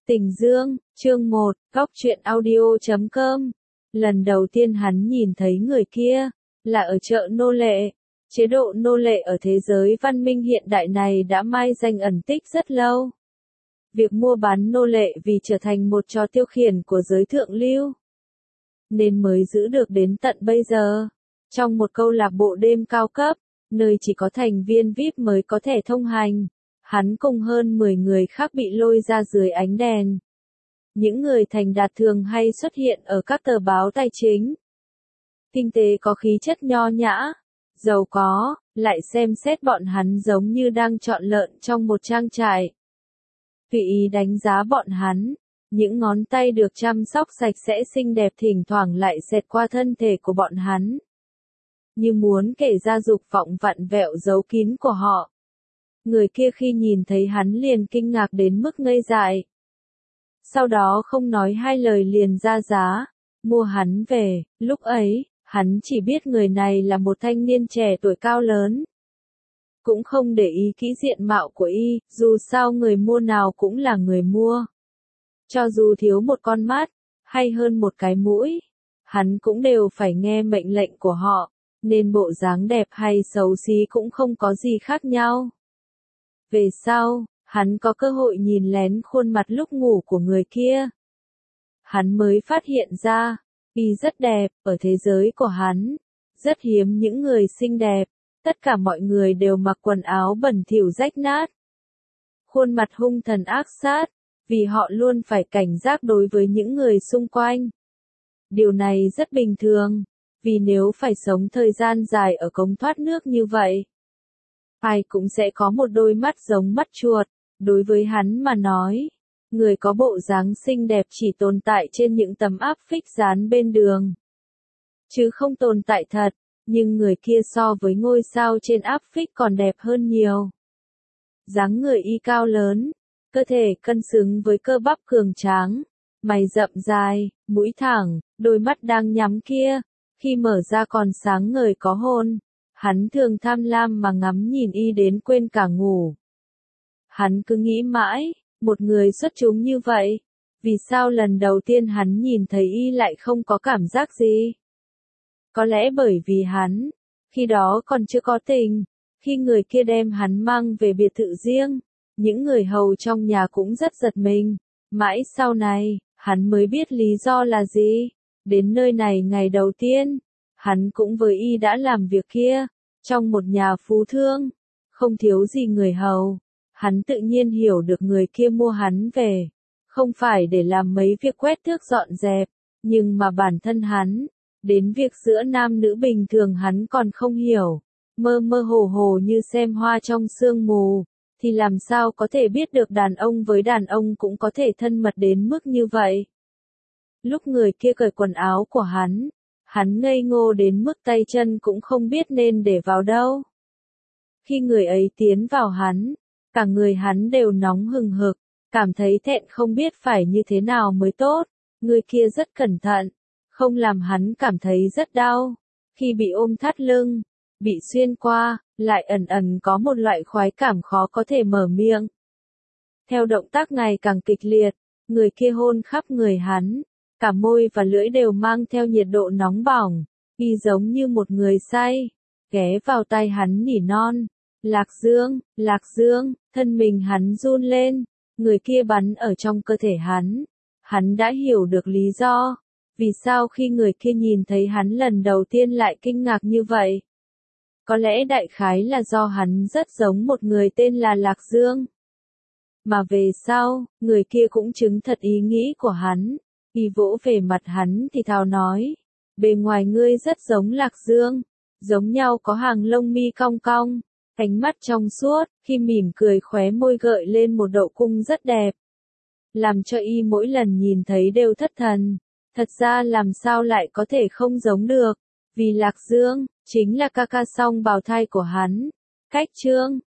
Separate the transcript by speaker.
Speaker 1: Tình Dương, chương 1, Góc truyện audio.com. Lần đầu tiên hắn nhìn thấy người kia, là ở chợ nô lệ. Chế độ nô lệ ở thế giới văn minh hiện đại này đã mai danh ẩn tích rất lâu. Việc mua bán nô lệ vì trở thành một trò tiêu khiển của giới thượng lưu, nên mới giữ được đến tận bây giờ. Trong một câu lạc bộ đêm cao cấp, nơi chỉ có thành viên VIP mới có thể thông hành, hắn cùng hơn 10 người khác bị lôi ra dưới ánh đèn. Những người thành đạt thường hay xuất hiện ở các tờ báo tài chính. Tinh tế có khí chất nho nhã, giàu có, lại xem xét bọn hắn giống như đang chọn lợn trong một trang trại. Tùy ý đánh giá bọn hắn, những ngón tay được chăm sóc sạch sẽ xinh đẹp thỉnh thoảng lại xẹt qua thân thể của bọn hắn, như muốn kể ra dục vọng vặn vẹo giấu kín của họ. Người kia khi nhìn thấy hắn liền kinh ngạc đến mức ngây dại. Sau đó không nói hai lời liền ra giá, mua hắn về. Lúc ấy, hắn chỉ biết người này là một thanh niên trẻ tuổi cao lớn. Cũng không để ý kỹ diện mạo của y, dù sao người mua nào cũng là người mua. Cho dù thiếu một con mắt, hay hơn một cái mũi, hắn cũng đều phải nghe mệnh lệnh của họ, nên bộ dáng đẹp hay xấu xí cũng không có gì khác nhau. Về sau, hắn có cơ hội nhìn lén khuôn mặt lúc ngủ của người kia. Hắn mới phát hiện ra, y rất đẹp, ở thế giới của hắn, rất hiếm những người xinh đẹp, tất cả mọi người đều mặc quần áo bẩn thỉu rách nát. Khuôn mặt hung thần ác sát, vì họ luôn phải cảnh giác đối với những người xung quanh. Điều này rất bình thường, vì nếu phải sống thời gian dài ở cống thoát nước như vậy, ai cũng sẽ có một đôi mắt giống mắt chuột. Đối với hắn mà nói, người có bộ dáng xinh đẹp chỉ tồn tại trên những tấm áp phích dán bên đường, chứ không tồn tại thật, nhưng người kia so với ngôi sao trên áp phích còn đẹp hơn nhiều. Dáng người y cao lớn, cơ thể cân xứng với cơ bắp cường tráng, mày rậm dài, mũi thẳng, đôi mắt đang nhắm kia, khi mở ra còn sáng ngời có hồn. Hắn thường tham lam mà ngắm nhìn y đến quên cả ngủ. Hắn cứ nghĩ mãi, một người xuất chúng như vậy, vì sao lần đầu tiên hắn nhìn thấy y lại không có cảm giác gì? Có lẽ bởi vì hắn, khi đó còn chưa có tình, khi người kia đem hắn mang về biệt thự riêng, những người hầu trong nhà cũng rất giật mình. Mãi sau này, hắn mới biết lý do là gì. Đến nơi này ngày đầu tiên, hắn cũng với y đã làm việc kia, trong một nhà phú thương, không thiếu gì người hầu. Hắn tự nhiên hiểu được người kia mua hắn về, không phải để làm mấy việc quét tước dọn dẹp, nhưng mà bản thân hắn, đến việc giữa nam nữ bình thường hắn còn không hiểu, mơ mơ hồ hồ như xem hoa trong sương mù, thì làm sao có thể biết được đàn ông với đàn ông cũng có thể thân mật đến mức như vậy. Lúc người kia cởi quần áo của hắn ngây ngô đến mức tay chân cũng không biết nên để vào đâu. Khi người ấy tiến vào hắn, cả người hắn đều nóng hừng hực, cảm thấy thẹn không biết phải như thế nào mới tốt. Người kia rất cẩn thận, không làm hắn cảm thấy rất đau. Khi bị ôm thắt lưng, bị xuyên qua, lại ẩn ẩn có một loại khoái cảm khó có thể mở miệng. Theo động tác ngày càng kịch liệt, người kia hôn khắp người hắn, cả môi và lưỡi đều mang theo nhiệt độ nóng bỏng, y giống như một người say, ghé vào tai hắn nỉ non. Lạc Dương, thân mình hắn run lên, người kia bắn ở trong cơ thể hắn đã hiểu được lý do, vì sao khi người kia nhìn thấy hắn lần đầu tiên lại kinh ngạc như vậy. Có lẽ đại khái là do hắn rất giống một người tên là Lạc Dương. Mà về sau, người kia cũng chứng thật ý nghĩ của hắn, y vỗ về mặt hắn thì thào nói, bề ngoài ngươi rất giống Lạc Dương, giống nhau có hàng lông mi cong cong. Ánh mắt trong suốt, khi mỉm cười khóe môi gợi lên một độ cung rất đẹp, làm cho y mỗi lần nhìn thấy đều thất thần. Thật ra làm sao lại có thể không giống được, vì Lạc Dương chính là ca ca song bào thai của hắn. Cách chương,